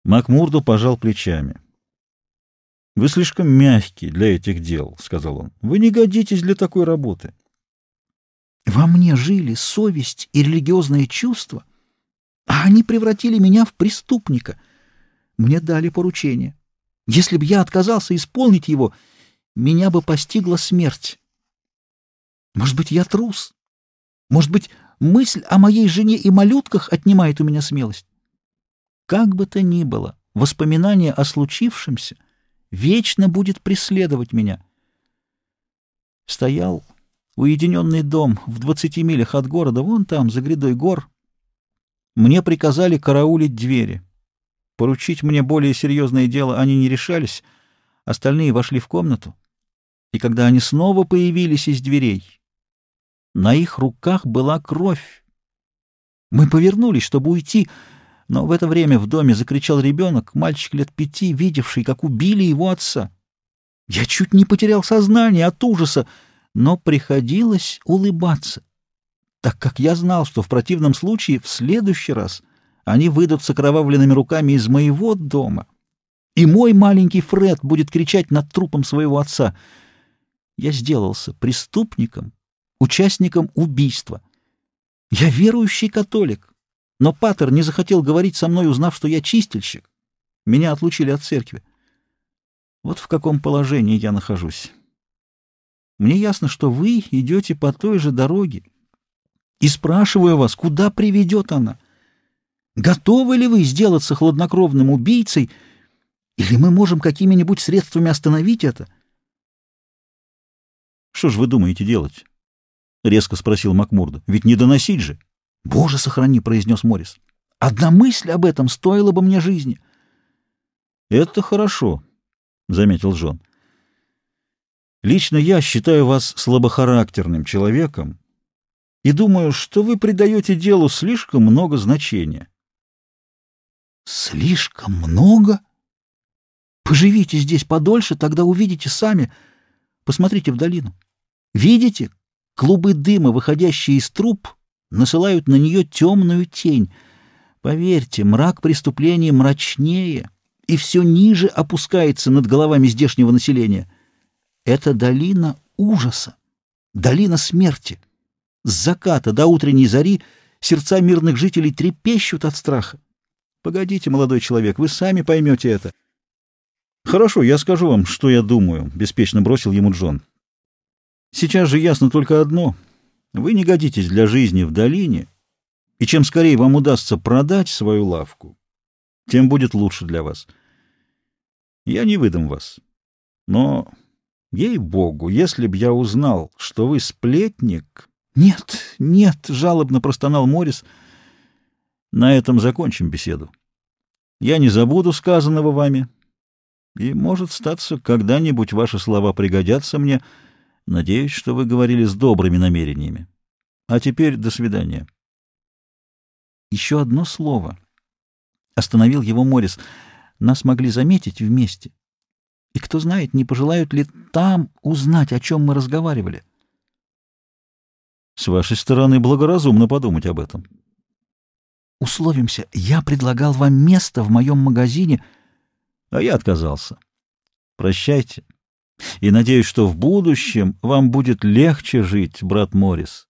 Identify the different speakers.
Speaker 1: Макмурдо пожал плечами. «Вы слишком мягкий для этих дел», — сказал он. «Вы не годитесь для такой работы».
Speaker 2: Во мне жили совесть и религиозные чувства, а они превратили меня в преступника. Мне дали поручение. Если бы я отказался исполнить его, меня бы постигла смерть. Может быть, я трус? Может быть, мысль о моей жене и малютках отнимает у меня смелость? Как бы то ни было, воспоминание о случившемся вечно будет преследовать меня. Стоял уединенный дом в 20 милях от города, вон там, за грядой гор. Мне приказали караулить двери. Поручить мне более серьезное дело они не решались, остальные вошли в комнату, и когда они снова появились из дверей, на их руках была кровь. Мы повернулись, чтобы уйти, но в это время в доме закричал ребенок, мальчик лет 5, видевший, как убили его отца. Я чуть не потерял сознание от ужаса, но приходилось улыбаться, так как я знал, что в противном случае в следующий раз они выйдут с окровавленными руками из моего дома, и мой маленький Фред будет кричать над трупом своего отца. Я сделался преступником, участником убийства. Я верующий католик, но патер не захотел говорить со мной, узнав, что я чистильщик. Меня отлучили от церкви. Вот в каком положении я нахожусь. Мне ясно, что вы идете по той же дороге, и спрашиваю вас, куда приведет она? Готовы ли вы сделаться хладнокровным убийцей, или мы можем какими-нибудь средствами остановить это?
Speaker 1: — Что ж вы думаете делать? — резко спросил Макмурдо. — Ведь не доносить же.
Speaker 2: — Боже, сохрани, — произнес Моррис. — Одна мысль об этом стоила бы мне жизни.
Speaker 1: — Это хорошо, — заметил Джон. — Лично я считаю вас слабохарактерным человеком и думаю, что вы придаете делу слишком много значения.
Speaker 2: — Слишком много? Поживите здесь подольше, тогда увидите сами. Посмотрите в долину. Видите? Клубы дыма, выходящие из труб, насылают на нее темную тень. Поверьте, мрак преступления мрачнее и все ниже опускается над головами здешнего населения. Это долина ужаса, долина смерти. С заката до утренней зари сердца мирных жителей трепещут от страха. Погодите, молодой человек, вы сами поймете это.
Speaker 1: — Хорошо, я скажу вам, что я думаю, — беспечно бросил ему Джон. — Сейчас же ясно только одно. Вы не годитесь для жизни в долине, и чем скорее вам удастся продать свою лавку, тем будет лучше для вас. Я не выдам вас. Но, ей-богу, если б я узнал, что вы сплетник...
Speaker 2: — Нет, нет, — жалобно простонал Моррис.
Speaker 1: — На этом закончим беседу. Я не забуду сказанного вами, и, может статься, когда-нибудь ваши слова пригодятся мне. Надеюсь, что вы говорили с добрыми намерениями. А теперь до свидания.
Speaker 2: Еще одно слово. Остановил его Моррис. Нас могли заметить вместе. И кто знает, не пожелают ли там узнать, о чем мы разговаривали.
Speaker 1: С вашей стороны благоразумно подумать об этом.
Speaker 2: Условимся, я предлагал вам место в моем магазине,
Speaker 1: а я отказался. Прощайте. И надеюсь, что в будущем вам будет легче жить, брат Моррис.